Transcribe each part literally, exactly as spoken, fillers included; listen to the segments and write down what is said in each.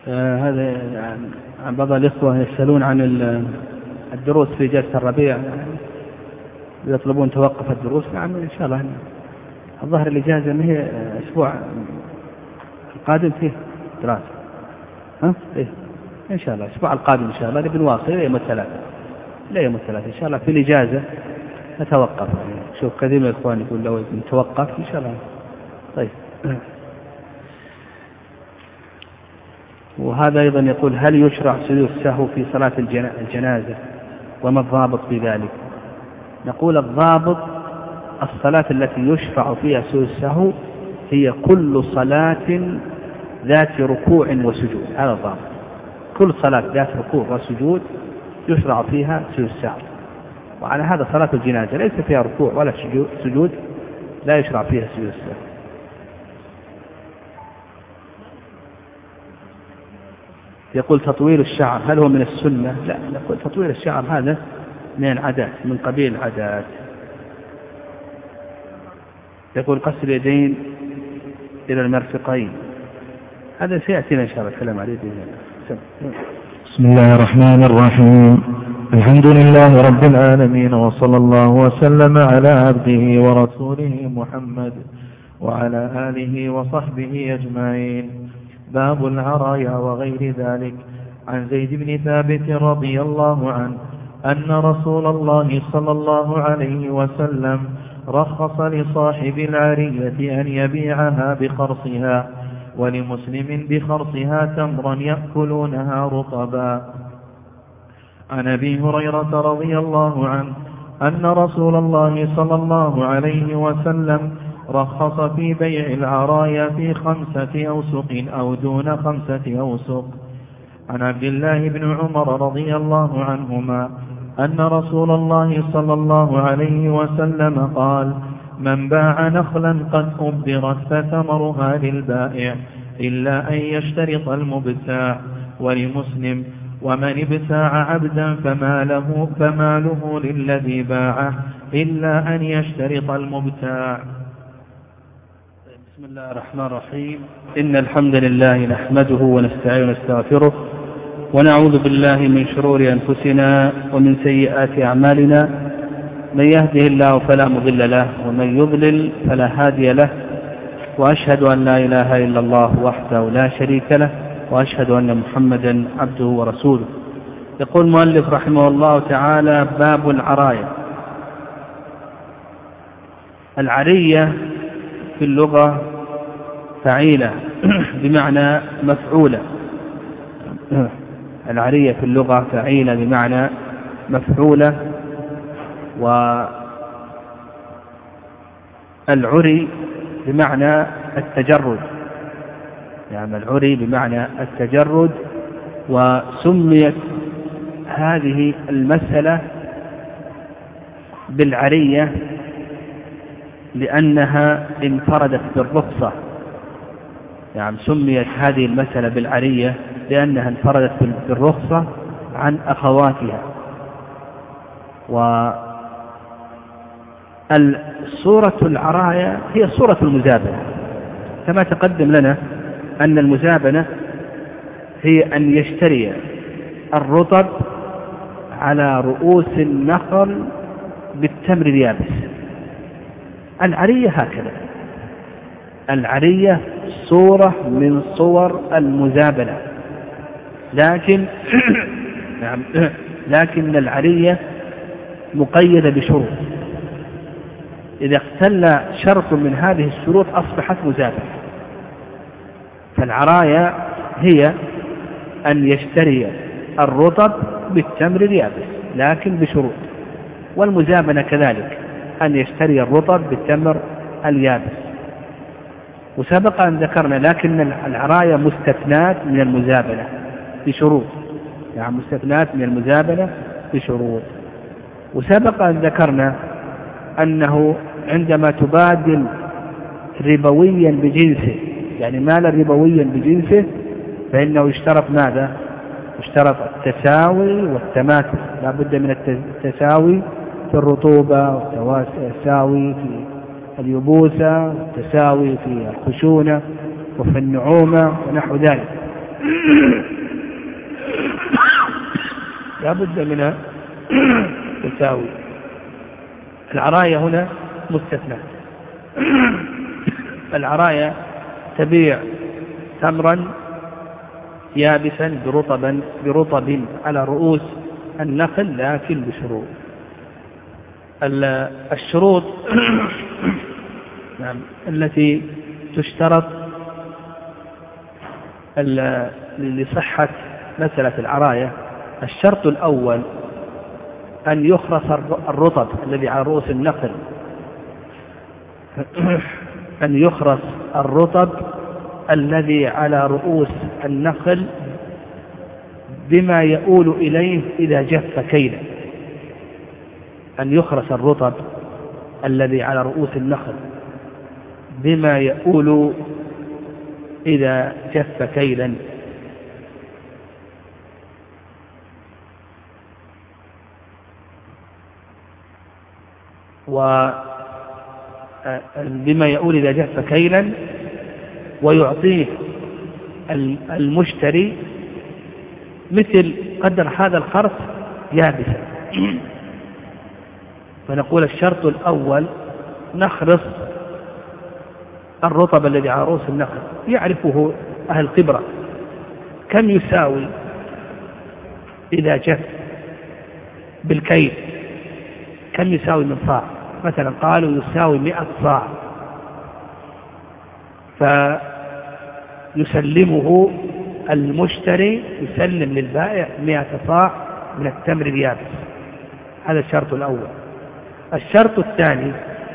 آه هذا عن بعض الإخوة يسألون عن الدروس في جلسة الربيع، يطلبون توقف الدروس. نعم إن شاء الله الظهر الإجازة ما هي أسبوع القادم فيه دراسة، ها إيه إن شاء الله الأسبوع القادم إن شاء الله بنواصل إلى يوم الثلاثاء، إلى يوم الثلاثاء إن شاء الله في الإجازة نتوقف. يعني شوف كثير من الإخوان يقول لو نتوقف إن شاء الله. طيب وهذا أيضا يقول هل يشرع سجود السهو في صلاة الجنازة وما الضابط بذلك؟ نقول الضابط الصلاة التي يشرع فيها سجود السهو هي كل صلاة ذات ركوع وسجود، هذا الضابط. كل صلاة ذات ركوع وسجود يشرع فيها سجود السهو، وعلى هذا صلاة الجنازة ليس فيها ركوع ولا سجود لا يشرع فيها سجود السهو. يقول تطويل الشعر هل هو من السنة؟ لا، نقول تطويل الشعر هذا من العادات، من قبيل العادات. يقول قص اليدين إلى المرفقين، هذا سيأتينا إن شاء الله الكلام عليه. بسم الله الرحمن الرحيم، الحمد لله رب العالمين، وصلى الله وسلم على عبده ورسوله محمد وعلى آله وصحبه أجمعين. باب العرايا وغير ذلك. عن زيد بن ثابت رضي الله عنه أن رسول الله صلى الله عليه وسلم رخص لصاحب العرية أن يبيعها بخرصها، ولمسلم بخرصها تمرا يأكلونها رطبا. عن أبي هريرة رضي الله عنه أن رسول الله صلى الله عليه وسلم رخص في بيع العرايا في خمسة أوسق أو دون خمسة أوسق. عن عبد الله بن عمر رضي الله عنهما أن رسول الله صلى الله عليه وسلم قال: من باع نخلا قد أبرت فثمرها للبائع إلا أن يشترط المبتاع. ولمسلم: ومن ابتاع عبدا فماله, فماله للذي باعه إلا أن يشترط المبتاع. بسم الله الرحمن الرحيم. إن الحمد لله نحمده ونستعين ونستغفره ونعوذ بالله من شرور أنفسنا ومن سيئات أعمالنا، من يهده الله فلا مضل له ومن يضلل فلا هادي له، وأشهد أن لا إله إلا الله وحده لا شريك له، وأشهد أن محمدا عبده ورسوله. يقول المؤلف رحمه الله تعالى: باب العرايا. العرية في اللغة فعيلة بمعنى مفعولة. العرية في اللغة فعيلة بمعنى مفعولة. والعري بمعنى التجرد، يعني العري بمعنى التجرد. وسميت هذه المسألة بالعرية لأنها انفردت بالرخصة، يعني سميت هذه المسألة بالعرية لأنها انفردت بالرخصة عن أخواتها. والصورة العرايا هي صورة المزابنة، كما تقدم لنا أن المزابنة هي أن يشتري الرطب على رؤوس النخل بالتمر اليابس. العرية هكذا، العرية صورة من صور المزابنة، لكن لكن العرية مقيدة بشروط، إذا اختل شرط من هذه الشروط أصبحت مزابنة. فالعرايا هي أن يشتري الرطب بالتمر اليابس لكن بشروط، والمزابنة كذلك أن يشتري الرطب بالتمر اليابس. وسبق أن ذكرنا لكن العرايا مستثنات من المزابنة بشروط، يعني مستثنات من المزابنة بشروط. وسبق أن ذكرنا أنه عندما تبادل ربويا بجنسه، يعني مالا ربويا بجنسه، فإنه يشترط ماذا؟ يشترط التساوي والتماثل، لا بد من التساوي في الرطوبة والتساوي في اليبوسة والتساوي في الخشونة وفي النعومة ونحو ذلك. لا بد من تساوي. العراية هنا مستثنى. العراية تبيع تمرا يابسا برطبا برطب على رؤوس النخل لكن بشروط. الشروط نعم التي تشترط لصحة مسألة العراية: الشرط الأول أن يخرس الرطب الذي على رؤوس النخل، أن يخرس الرطب الذي على رؤوس النخل بما يؤول إليه إذا جف كيلا. أن يخرس الرطب الذي على رؤوس النخل بما يؤول إذا جف كيلا. وبما يؤول إذا جف كيلا ويعطيه المشتري مثل قدر هذا الخرس يابسا. فنقول الشرط الأول نخرص الرطب الذي على رؤوس النخل يعرفه أهل الخبرة كم يساوي إذا جف بالكيل، كم يساوي من صاع. مثلا قالوا يساوي مئة صاع، فيسلمه المشتري يسلم للبائع مئة صاع من التمر اليابس. هذا الشرط الأول. الشرط الثاني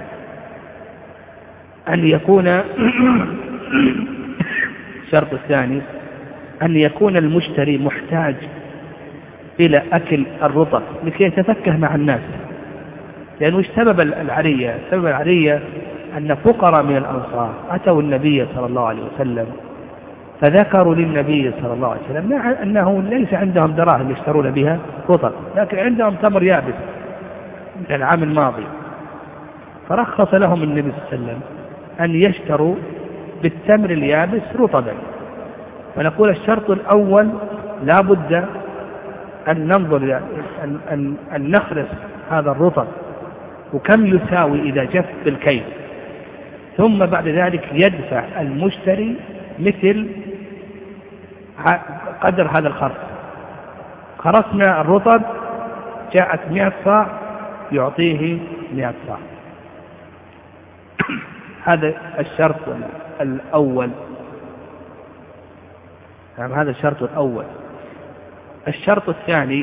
أن يكون الشرط الثاني أن يكون المشتري محتاج إلى أكل الرطب لكي يتفكه مع الناس. لأنه ايش سبب العرية؟ سبب العرية أن فقراء من الأنصار أتوا النبي صلى الله عليه وسلم فذكروا للنبي صلى الله عليه وسلم أنه ليس عندهم دراهم يشترون بها رطب، لكن عندهم تمر يابس من العام الماضي، فرخص لهم النبي صلى الله عليه وسلم أن يشتروا بالتمر اليابس رطبا. فنقول الشرط الأول لا بد أن ننظر أن, أن, أن نخرس هذا الرطب وكم يساوي إذا جف بالكيل، ثم بعد ذلك يدفع المشتري مثل قدر هذا الخرس. خرسنا الرطب جاءت مئة صاع يعطيه مئة صاع. هذا الشرط الأول. يعني هذا الشرط الأول. الشرط الثاني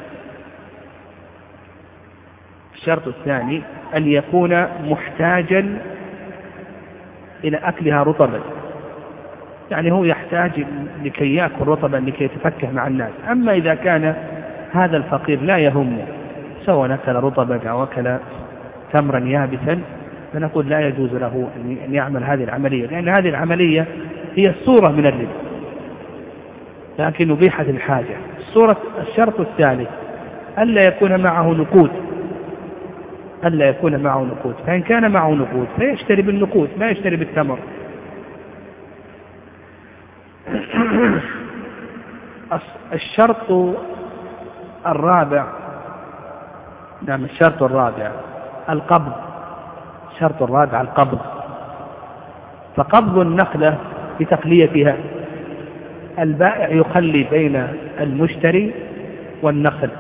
الشرط الثاني أن يكون محتاجا إلى أكلها رطبا، يعني هو يحتاج لكي يأكل رطبا لكي يتفكه مع الناس. أما إذا كان هذا الفقير لا يهمه سواء أكل رطبا أو أكل تمرا يابسا، فنقول لا يجوز له أن يعمل هذه العملية، لأن هذه العملية هي الصورة من الربا لكن أبيحت الحاجة. الصورة الشرط الثالث ألا يكون معه نقود، ألا يكون معه نقود، فإن كان معه نقود فيشتري بالنقود ما يشتري بالتمر. الشرط الرابع نعم الشرط الرابع القبض. الشرط الرابع القبض. فقبض النخلة بتقليتها، البائع يخلي بين المشتري والنخل،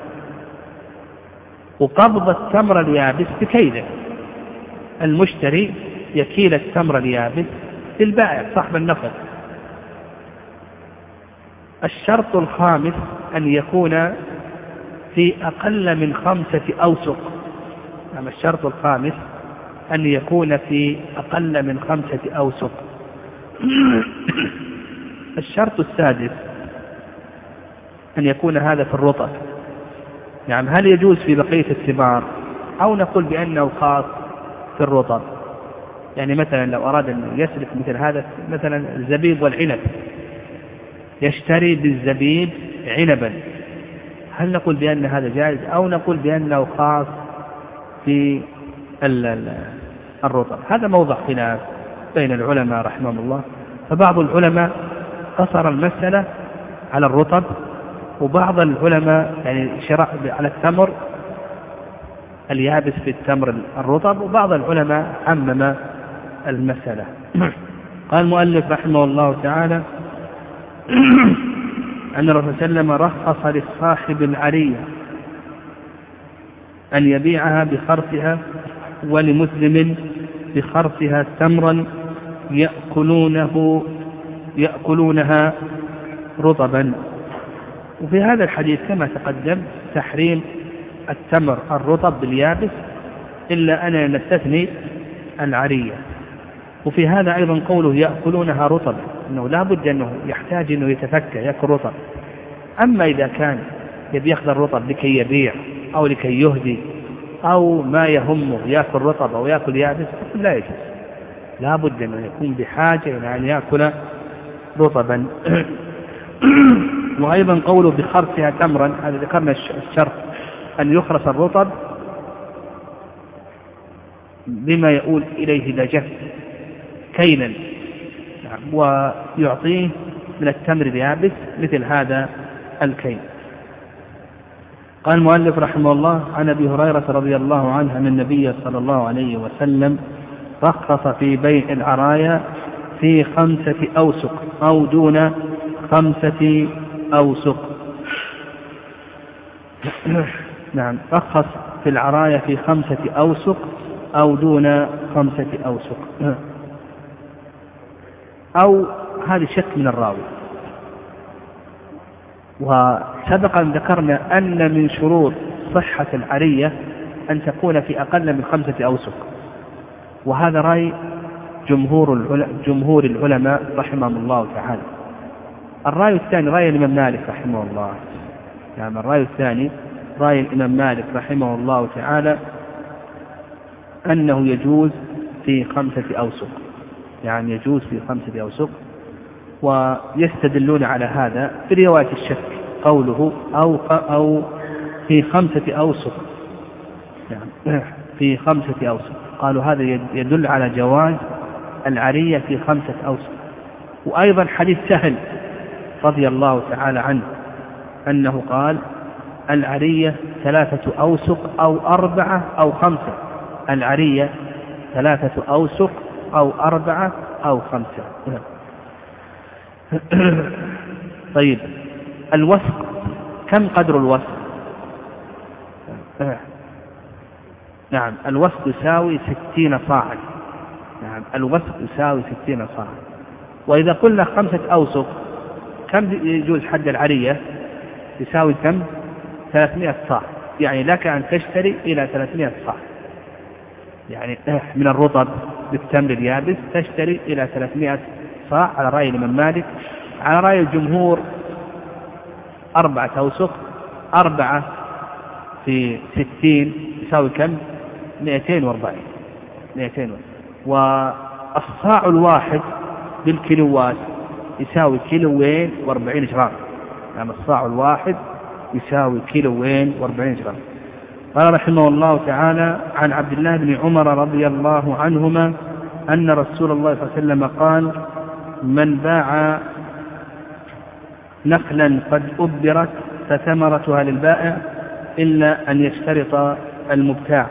وقبض التمر اليابس بكيله، المشتري يكيل التمر اليابس للبائع صاحب النخل. الشرط الخامس أن يكون في أقل من خمسة أوسق. نعم الشرط الخامس أن يكون في أقل من خمسة أوسق. الشرط السادس أن يكون هذا في الرطب. نعم هل يجوز في بقية الثمار أو نقول بأنه خاص في الرطب؟ يعني مثلا لو أراد أن يسلك مثل هذا مثلا الزبيب والعنب، يشتري بالزبيب عنبا، هل نقول بأن هذا جائز أو نقول بأنه خاص في الرطب؟ هذا موضع خلاف بين العلماء رحمهم الله. فبعض العلماء قصر المسألة على الرطب، وبعض العلماء يعني شرع على التمر اليابس في التمر الرطب، وبعض العلماء عمم المسألة. قال المؤلف رحمه الله تعالى أن الرسول صلى الله عليه وسلم رخص للصاحب العرية أن يبيعها بخرصها، ولمسلم بخرصها تمرا يأكلونه يأكلونها رطبا. وفي هذا الحديث كما تقدم تحريم التمر الرطب باليابس، إلا أننا نستثني العرية. وفي هذا أيضا قوله يأكلونها رطبا، أنه لا بد أنه يحتاج أنه يتفكى يأكل رطب. أما إذا كان يبي يأخذ الرطب لكي يبيع أو لكي يهدي أو ما يهمه يأكل رطب أو يأكل يابس لا يجوز، لا بد أن يكون بحاجة إلى أن يأكل رطبا. وأيضا قوله بخرصها تمرا، هذا ذكرنا الشرط أن يخرص الرطب بما يؤول إليه إذا جف كيلا، ويعطيه من التمر اليابس مثل هذا الكيل. قال المؤلف رحمه الله عن أبي هريرة رضي الله عنه أن النبي صلى الله عليه وسلم رخص في بيع العرايا في خمسة أوسق أو دون خمسة أوسق. نعم، رخص في العرايا في خمسة أوسق أو دون خمسة أوسق، أو هذا شك من الراوي. وسبق أن ذكرنا أن من شروط صحة العرية أن تكون في أقل من خمسة أوسق، وهذا رأي جمهور جمهور العلماء رحمهم الله تعالى. الرأي الثاني رأي الإمام مالك رحمه الله، يعني الرأي الثاني رأي الإمام مالك رحمه الله تعالى أنه يجوز في خمسة أوسق، يعني يجوز في خمسة أوسق. ويستدلون على هذا في رواية الشك قوله أو أو في خمسة أوسق، يعني في خمسة أوسق، قالوا هذا يدل على جواز العرية في خمسة أوسق. وأيضا حديث سهل رضي الله تعالى عنه أنه قال العرية ثلاثة أوسق أو أربعة أو خمسة، العرية ثلاثة أوسق أو أربعة أو خمسة. طيب، الوسق كم قدر الوسق؟ نعم، الوسق يساوي ستين صاعا. نعم، الوسق يساوي ستين صاعا. وإذا قلنا خمسة أوسق كم يجوز حد العرية؟ يساوي كم؟ ثلاثمائة صاع. يعني لك أن تشتري إلى ثلاثمائة صاع، يعني من الرطب بالتمر اليابس تشتري إلى ثلاثمائة صاع على رأي الإمام مالك. على رأي الجمهور أربعة أوسق، أربعة في ستين يساوي كم؟ مئتين وأربعين. مئتين. والصاع الواحد بالكيلوات يساوي كيلوين وأربعين جرام، يعني الصاع الواحد يساوي كيلوين وأربعين جرام. قال رحمه الله تعالى عن عبد الله بن عمر رضي الله عنهما أن رسول الله صلى الله عليه وسلم قال من باع نخلا قد أبرت فثمرتها للبائع إلا أن يشترط المبتاع.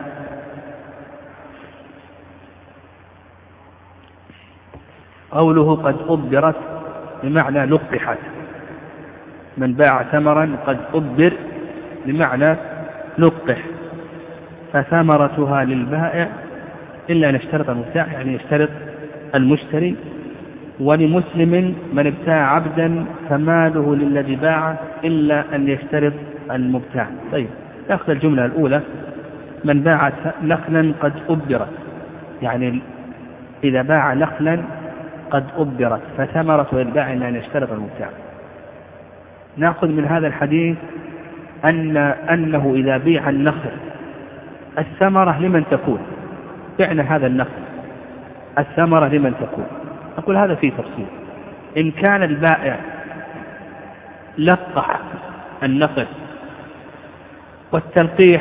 قوله قد أبرت بمعنى لقحت، من باع ثمرا قد أبر بمعنى لقح، فثمرتها للبائع إلا أن يشترط المبتاع، يعني يشترط المشتري. ولمسلم من ابتاع عبدا فماله للذي باعه إلا أن يشترط المبتاع. طيب، نأخذ الجملة الأولى، من باع نخلا قد أبرت، يعني إذا باع نخلا قد أبرت فثمرته للبائع إلا أن يشترط المبتاع. نأخذ من هذا الحديث أن أنه إذا بيع النخل الثمرة لمن تكون؟ بيعنا هذا النخل الثمرة لمن تكون؟ أقول هذا فيه تفصيل. إن كان البائع لقح النخل، والتلقيح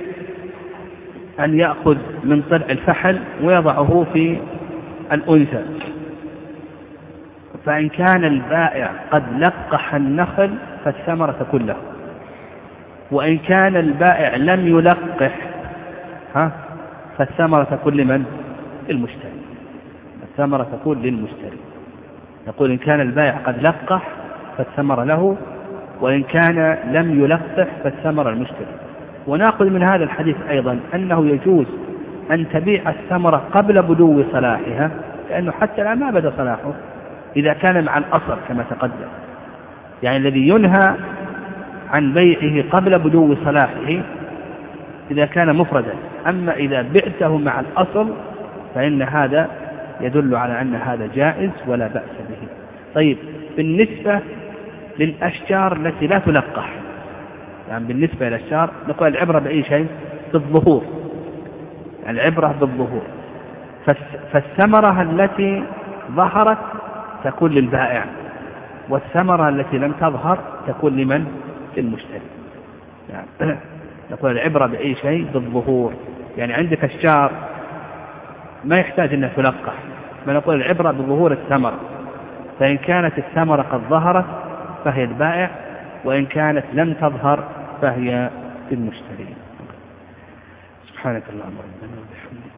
أن يأخذ من طلع الفحل ويضعه في الأنثى، فإن كان البائع قد لقح النخل فالثمرة تكون له، وإن كان البائع لم يلقح ها فالثمرة تكون لمن؟ المشتري. الثمرة تكون للمشتري. نقول إن كان البائع قد لقح فالثمرة له، وإن كان لم يلقح فالثمرة المشتري. ونأخذ من هذا الحديث أيضا أنه يجوز أن تبيع الثمرة قبل بدو صلاحها، لأنه حتى الآن ما بدأ صلاحه إذا كان مع الأصل كما تقدم، يعني الذي ينهى عن بيعه قبل بدو صلاحه إذا كان مفردا. أما إذا بعته مع الأصل فإن هذا يدل على أن هذا جائز ولا بأس به. طيب بالنسبة للأشجار التي لا تلقح، يعني بالنسبة للأشجار نقول العبرة بأي شيء؟ بالظهور، يعني العبرة بالظهور. فالثمرة التي ظهرت تكون للبائع، والثمرة التي لم تظهر تكون لمن؟ للمشتري. يعني نقول العبرة بأي شيء؟ بالظهور. يعني عندك أشجار ما يحتاج أنها تلقح، ما نقول العبرة بظهور الثمرة، فإن كانت الثمرة قد ظهرت فهي البائع، وإن كانت لم تظهر فهي للمشتري. سبحانك اللهم وبحمدك.